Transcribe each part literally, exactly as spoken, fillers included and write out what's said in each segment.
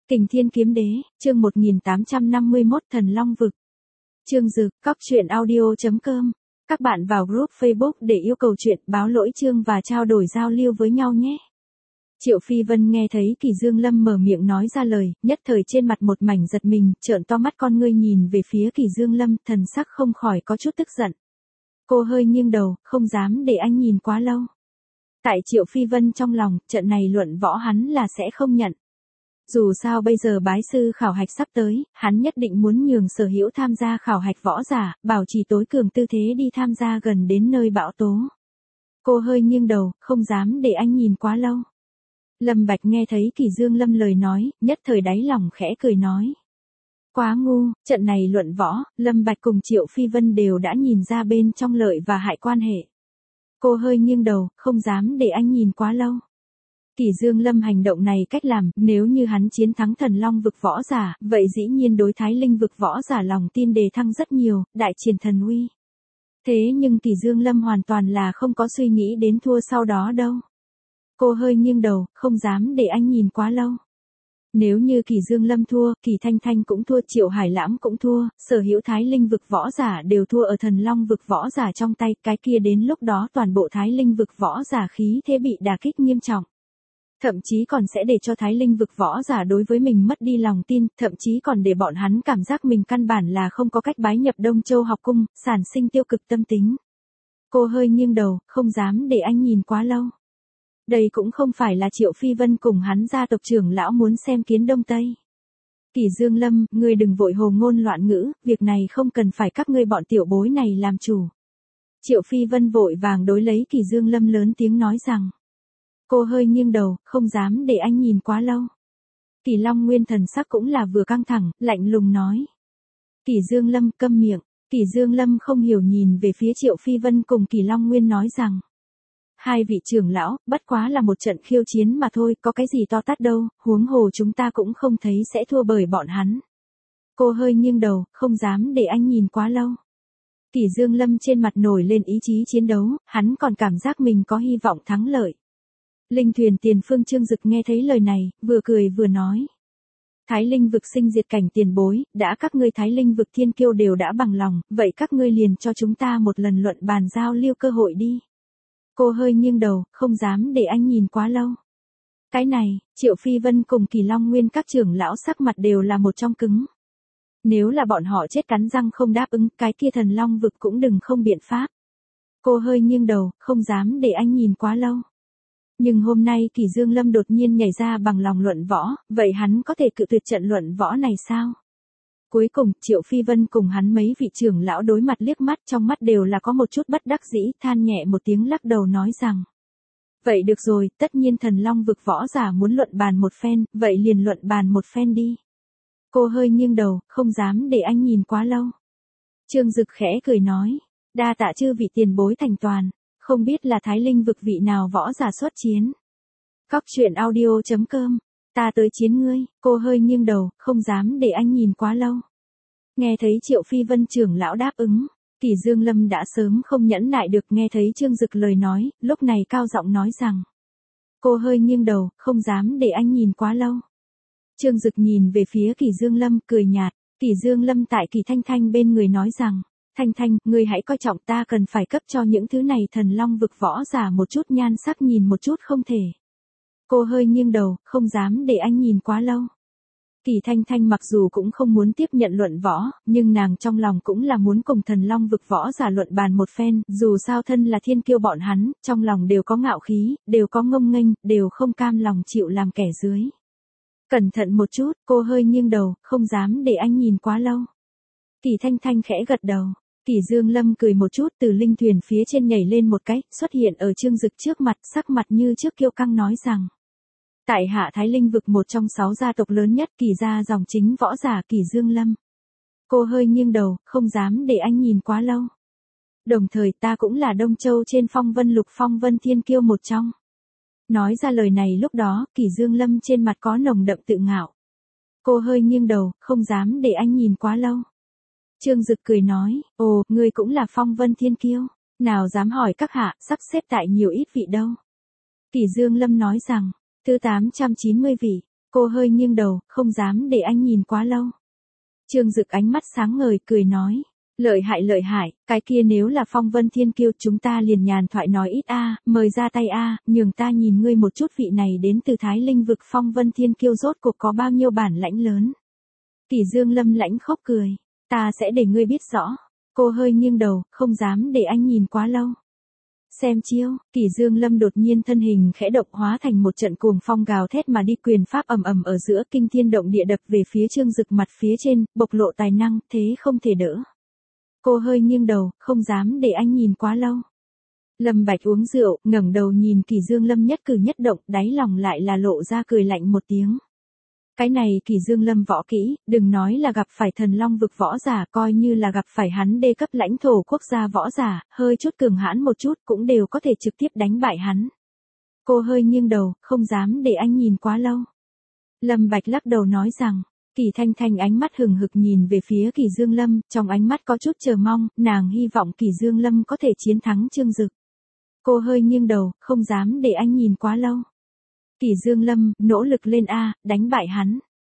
Kình Thiên Kiếm Đế, chương một nghìn tám trăm năm mươi mốt Thần Long Vực. Chương Dực, cóc truyện audio chấm com. Các bạn vào group Facebook để yêu cầu chuyện, báo lỗi chương và trao đổi giao lưu với nhau nhé. Triệu Phi Vân nghe thấy Kỳ Dương Lâm mở miệng nói ra lời, nhất thời trên mặt một mảnh giật mình, trợn to mắt con ngươi nhìn về phía Kỳ Dương Lâm, thần sắc không khỏi có chút tức giận. Cô hơi nghiêng đầu, không dám để anh nhìn quá lâu. Tại Triệu Phi Vân trong lòng, trận này luận võ hắn là sẽ không nhận. Dù sao bây giờ bái sư khảo hạch sắp tới, hắn nhất định muốn nhường Sở Hữu tham gia khảo hạch võ giả, bảo trì tối cường tư thế đi tham gia gần đến nơi bão tố. Cô hơi nghiêng đầu, không dám để anh nhìn quá lâu. Lâm Bạch nghe thấy Kỳ Dương Lâm lời nói, nhất thời đáy lòng khẽ cười nói. Quá ngu, trận này luận võ, Lâm Bạch cùng Triệu Phi Vân đều đã nhìn ra bên trong lợi và hại quan hệ. Cô hơi nghiêng đầu, không dám để anh nhìn quá lâu. Kỳ Dương Lâm hành động này cách làm, nếu như hắn chiến thắng Thần Long vực võ giả, vậy dĩ nhiên đối Thái Linh vực võ giả lòng tin đề thăng rất nhiều, đại triển thần uy. Thế nhưng Kỳ Dương Lâm hoàn toàn là không có suy nghĩ đến thua sau đó đâu. Cô hơi nghiêng đầu, không dám để anh nhìn quá lâu. Nếu như Kỳ Dương Lâm thua, Kỳ Thanh Thanh cũng thua, Triệu Hải Lãm cũng thua, Sở Hữu Thái Linh vực võ giả đều thua ở Thần Long vực võ giả trong tay, cái kia đến lúc đó toàn bộ Thái Linh vực võ giả khí thế bị đả kích nghiêm trọng. Thậm chí còn sẽ để cho Thái Linh vực võ giả đối với mình mất đi lòng tin, thậm chí còn để bọn hắn cảm giác mình căn bản là không có cách bái nhập Đông Châu học cung, sản sinh tiêu cực tâm tính. Cô hơi nghiêng đầu, không dám để anh nhìn quá lâu. Đây cũng không phải là Triệu Phi Vân cùng hắn gia tộc trưởng lão muốn xem kiến Đông Tây. Kỳ Dương Lâm, ngươi đừng vội hồ ngôn loạn ngữ, việc này không cần phải các ngươi bọn tiểu bối này làm chủ. Triệu Phi Vân vội vàng đối lấy Kỳ Dương Lâm lớn tiếng nói rằng. Cô hơi nghiêng đầu, không dám để anh nhìn quá lâu. Kỳ Long Nguyên thần sắc cũng là vừa căng thẳng, lạnh lùng nói. Kỳ Dương Lâm câm miệng, Kỳ Dương Lâm không hiểu nhìn về phía Triệu Phi Vân cùng Kỳ Long Nguyên nói rằng. Hai vị trưởng lão, bất quá là một trận khiêu chiến mà thôi, có cái gì to tát đâu, huống hồ chúng ta cũng không thấy sẽ thua bởi bọn hắn. Cô hơi nghiêng đầu, không dám để anh nhìn quá lâu. Kỳ Dương Lâm trên mặt nổi lên ý chí chiến đấu, hắn còn cảm giác mình có hy vọng thắng lợi. Linh thuyền tiền phương Trương Dực nghe thấy lời này, vừa cười vừa nói. Thái Linh vực sinh diệt cảnh tiền bối, đã các ngươi Thái Linh vực thiên kiêu đều đã bằng lòng, vậy các ngươi liền cho chúng ta một lần luận bàn giao lưu cơ hội đi. Cô hơi nghiêng đầu, không dám để anh nhìn quá lâu. Cái này, Triệu Phi Vân cùng Kỳ Long Nguyên các trưởng lão sắc mặt đều là một trong cứng. Nếu là bọn họ chết cắn răng không đáp ứng, cái kia Thần Long vực cũng đừng không biện pháp. Cô hơi nghiêng đầu, không dám để anh nhìn quá lâu. Nhưng hôm nay Kỳ Dương Lâm đột nhiên nhảy ra bằng lòng luận võ, vậy hắn có thể cự tuyệt trận luận võ này sao? Cuối cùng, Triệu Phi Vân cùng hắn mấy vị trưởng lão đối mặt liếc mắt, trong mắt đều là có một chút bất đắc dĩ, than nhẹ một tiếng lắc đầu nói rằng. Vậy được rồi, tất nhiên Thần Long vực võ giả muốn luận bàn một phen, vậy liền luận bàn một phen đi. Cô hơi nghiêng đầu, không dám để anh nhìn quá lâu. Trương Dực khẽ cười nói, đa tạ chư vị tiền bối thành toàn. Không biết là Thái Linh vực vị nào võ giả xuất chiến. Cóc truyện audio chấm com. Ta tới chiến ngươi, cô hơi nghiêng đầu, không dám để anh nhìn quá lâu. Nghe thấy Triệu Phi Vân trưởng lão đáp ứng, Kỳ Dương Lâm đã sớm không nhẫn nại được, nghe thấy Trương Dực lời nói, lúc này cao giọng nói rằng. Cô hơi nghiêng đầu, không dám để anh nhìn quá lâu. Trương Dực nhìn về phía Kỳ Dương Lâm, cười nhạt, Kỳ Dương Lâm tại Kỳ Thanh Thanh bên người nói rằng. Thanh Thanh, ngươi hãy coi trọng, ta cần phải cấp cho những thứ này Thần Long vực võ giả một chút nhan sắc nhìn một chút không thể. Cô hơi nghiêng đầu, không dám để anh nhìn quá lâu. Kỳ Thanh Thanh mặc dù cũng không muốn tiếp nhận luận võ, nhưng nàng trong lòng cũng là muốn cùng Thần Long vực võ giả luận bàn một phen, dù sao thân là thiên kiêu bọn hắn, trong lòng đều có ngạo khí, đều có ngông nghênh, đều không cam lòng chịu làm kẻ dưới. Cẩn thận một chút, cô hơi nghiêng đầu, không dám để anh nhìn quá lâu. Kỳ Thanh Thanh khẽ gật đầu. Kỳ Dương Lâm cười một chút, từ linh thuyền phía trên nhảy lên một cái, xuất hiện ở Trương Dực trước mặt, sắc mặt như trước kiêu căng nói rằng. Tại hạ Thái Linh vực một trong sáu gia tộc lớn nhất, Kỳ gia dòng chính võ giả Kỳ Dương Lâm. Cô hơi nghiêng đầu, không dám để anh nhìn quá lâu. Đồng thời ta cũng là Đông Châu trên phong vân lục phong vân thiên kiêu một trong. Nói ra lời này lúc đó, Kỳ Dương Lâm trên mặt có nồng đậm tự ngạo. Cô hơi nghiêng đầu, không dám để anh nhìn quá lâu. Trương Dực cười nói, ồ, ngươi cũng là phong vân thiên kiêu, nào dám hỏi các hạ, sắp xếp tại nhiều ít vị đâu. Kỳ Dương Lâm nói rằng, thứ tám trăm chín mươi vị, Cô hơi nghiêng đầu, không dám để anh nhìn quá lâu. Trương Dực ánh mắt sáng ngời cười nói. Lợi hại lợi hại, cái kia nếu là Phong Vân Thiên Kiêu chúng ta liền nhàn thoại nói ít a, mời ra tay a, nhường ta nhìn ngươi một chút vị này đến từ Thái Linh vực Phong Vân Thiên Kiêu rốt cuộc có bao nhiêu bản lãnh lớn. Kỷ Dương Lâm lãnh khóc cười, ta sẽ để ngươi biết rõ. Cô hơi nghiêng đầu, không dám để anh nhìn quá lâu. Xem chiêu, Kỷ Dương Lâm đột nhiên thân hình khẽ động hóa thành một trận cuồng phong gào thét mà đi quyền pháp ầm ầm ở giữa kinh thiên động địa đập về phía Trương Dực mặt phía trên, bộc lộ tài năng, thế không thể đỡ. Cô hơi nghiêng đầu, không dám để anh nhìn quá lâu. Lâm Bạch uống rượu, ngẩng đầu nhìn Kỷ Dương Lâm nhất cử nhất động, đáy lòng lại là lộ ra cười lạnh một tiếng. Cái này Kỷ Dương Lâm võ kỹ, đừng nói là gặp phải thần long vực võ giả, coi như là gặp phải hắn đê cấp lãnh thổ quốc gia võ giả, hơi chút cường hãn một chút cũng đều có thể trực tiếp đánh bại hắn. Cô hơi nghiêng đầu, không dám để anh nhìn quá lâu. Lâm Bạch lắc đầu nói rằng, Kỷ Thanh Thanh ánh mắt hừng hực nhìn về phía Kỷ Dương Lâm, trong ánh mắt có chút chờ mong, nàng hy vọng Kỷ Dương Lâm có thể chiến thắng Trương Dực. Cô hơi nghiêng đầu, không dám để anh nhìn quá lâu. Kỷ Dương Lâm, nỗ lực lên a, đánh bại hắn.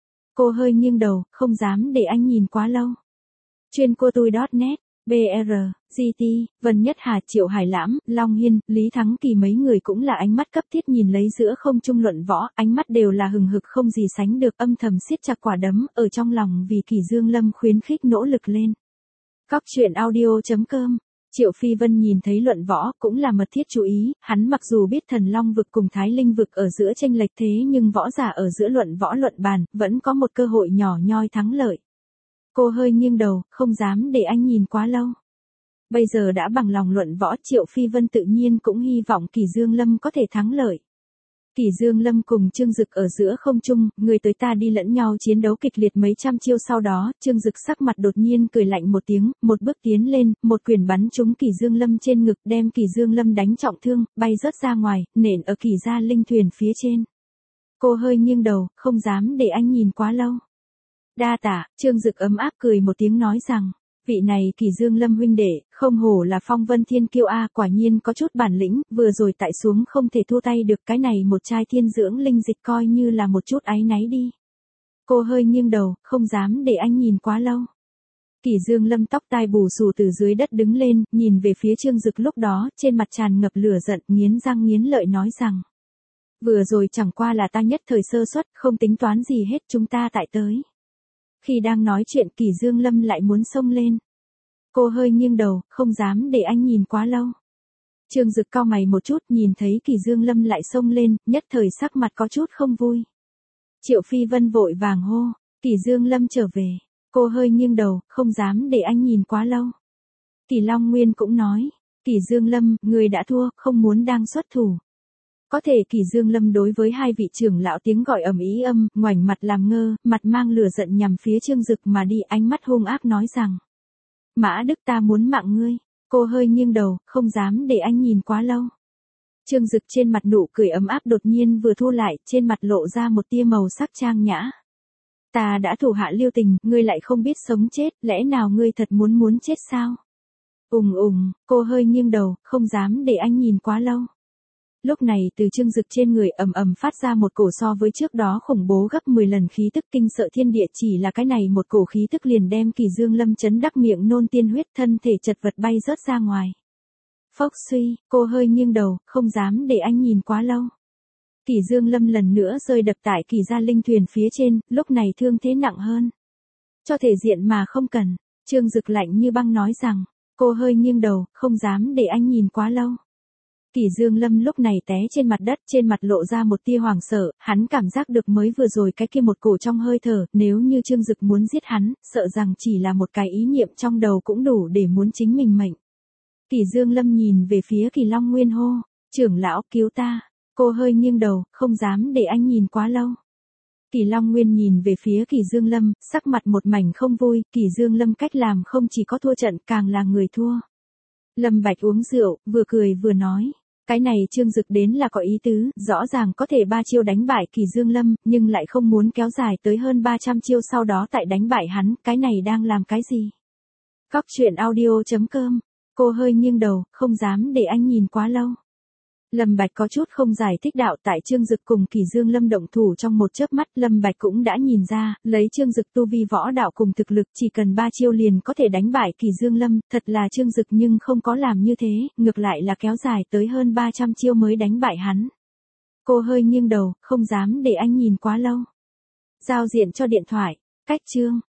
Cô hơi nghiêng đầu, không dám để anh nhìn quá lâu. Chuyên cô tui chấm net, bê rờ, giê tê, Vân Nhất Hà, Triệu Hải Lãm, Long Hiên, Lý Thắng Kỳ mấy người cũng là ánh mắt cấp thiết nhìn lấy giữa không trung luận võ, ánh mắt đều là hừng hực không gì sánh được, âm thầm siết chặt quả đấm ở trong lòng vì Kỷ Dương Lâm khuyến khích nỗ lực lên. Cóc truyện audio chấm com. Triệu Phi Vân nhìn thấy luận võ cũng là mật thiết chú ý, hắn mặc dù biết thần long vực cùng Thái Linh vực ở giữa tranh lệch thế nhưng võ giả ở giữa luận võ luận bàn, vẫn có một cơ hội nhỏ nhoi thắng lợi. Cô hơi nghiêng đầu, không dám để anh nhìn quá lâu. Bây giờ đã bằng lòng luận võ, Triệu Phi Vân tự nhiên cũng hy vọng Kỷ Dương Lâm có thể thắng lợi. Kỷ Dương Lâm cùng Trương Dực ở giữa không trung, người tới ta đi lẫn nhau chiến đấu kịch liệt mấy trăm chiêu sau đó, Trương Dực sắc mặt đột nhiên cười lạnh một tiếng, một bước tiến lên, một quyền bắn trúng Kỷ Dương Lâm trên ngực, đem Kỷ Dương Lâm đánh trọng thương, bay rớt ra ngoài, nện ở Kỷ gia linh thuyền phía trên. Cô hơi nghiêng đầu, không dám để anh nhìn quá lâu. Đa tạ, Trương Dực ấm áp cười một tiếng nói rằng, vị này Kỷ Dương Lâm huynh đệ, không hổ là Phong Vân Thiên Kiêu a, quả nhiên có chút bản lĩnh, vừa rồi tại xuống không thể thua tay được, cái này một chai thiên dưỡng linh dịch coi như là một chút áy náy đi. Cô hơi nghiêng đầu, không dám để anh nhìn quá lâu. Kỷ Dương Lâm tóc tai bù xù từ dưới đất đứng lên, nhìn về phía Trương Dực lúc đó, trên mặt tràn ngập lửa giận, nghiến răng nghiến lợi nói rằng, vừa rồi chẳng qua là ta nhất thời sơ suất, không tính toán gì hết, chúng ta tại tới. Khi đang nói chuyện Kỷ Dương Lâm lại muốn xông lên. Cô hơi nghiêng đầu, không dám để anh nhìn quá lâu. Trương Dực cau mày một chút nhìn thấy Kỷ Dương Lâm lại xông lên, nhất thời sắc mặt có chút không vui. Triệu Phi Vân vội vàng hô, Kỷ Dương Lâm trở về. Cô hơi nghiêng đầu, không dám để anh nhìn quá lâu. Kỷ Long Nguyên cũng nói, Kỷ Dương Lâm, người đã thua, không muốn đang xuất thủ. Có thể Kỷ Dương Lâm đối với hai vị trưởng lão tiếng gọi ầm ĩ âm, ngoảnh mặt làm ngơ, mặt mang lửa giận nhằm phía Trương Dực mà đi, ánh mắt hung ác nói rằng, Mã Đức ta muốn mạng ngươi. Cô hơi nghiêng đầu, không dám để anh nhìn quá lâu. Trương Dực trên mặt nụ cười ấm áp đột nhiên vừa thu lại, trên mặt lộ ra một tia màu sắc trang nhã. Ta đã thủ hạ lưu tình, ngươi lại không biết sống chết, lẽ nào ngươi thật muốn muốn chết sao? Ùng ùng, cô hơi nghiêng đầu, không dám để anh nhìn quá lâu. Lúc này từ Trương Dực trên người ầm ầm phát ra một cổ so với trước đó khủng bố gấp mười lần khí tức kinh sợ thiên địa, chỉ là cái này một cổ khí tức liền đem Kỷ Dương Lâm chấn đắc miệng nôn tiên huyết, thân thể chật vật bay rớt ra ngoài. Phốc suy, cô hơi nghiêng đầu, không dám để anh nhìn quá lâu. Kỷ Dương Lâm lần nữa rơi đập tại Kỷ gia linh thuyền phía trên, lúc này thương thế nặng hơn. Cho thể diện mà không cần, Trương Dực lạnh như băng nói rằng, cô hơi nghiêng đầu, không dám để anh nhìn quá lâu. Kỷ Dương Lâm lúc này té trên mặt đất, trên mặt lộ ra một tia hoảng sợ, hắn cảm giác được mới vừa rồi cái kia một cổ trong hơi thở, nếu như Trương Dực muốn giết hắn, sợ rằng chỉ là một cái ý niệm trong đầu cũng đủ để muốn chính mình mệnh. Kỷ Dương Lâm nhìn về phía Kỷ Long Nguyên hô, trưởng lão cứu ta. Cô hơi nghiêng đầu, không dám để anh nhìn quá lâu. Kỷ Long Nguyên nhìn về phía Kỷ Dương Lâm, sắc mặt một mảnh không vui, Kỷ Dương Lâm cách làm không chỉ có thua trận, càng là người thua. Lâm Bạch uống rượu, vừa cười vừa nói, cái này Trương Dực đến là có ý tứ, rõ ràng có thể ba chiêu đánh bại Kỷ Dương Lâm, nhưng lại không muốn kéo dài tới hơn ba trăm chiêu sau đó tại đánh bại hắn, cái này đang làm cái gì? Cóc truyện audio chấm com. Cô hơi nghiêng đầu, không dám để anh nhìn quá lâu. Lâm Bạch có chút không giải thích đạo, tại Trương Dực cùng Kỳ Dương Lâm động thủ trong một chớp mắt, Lâm Bạch cũng đã nhìn ra, lấy Trương Dực tu vi võ đạo cùng thực lực, chỉ cần ba chiêu liền có thể đánh bại Kỳ Dương Lâm, thật là Trương Dực nhưng không có làm như thế, ngược lại là kéo dài tới hơn ba trăm chiêu mới đánh bại hắn. Cô hơi nghiêng đầu, không dám để anh nhìn quá lâu. Giao diện cho điện thoại, cách chương.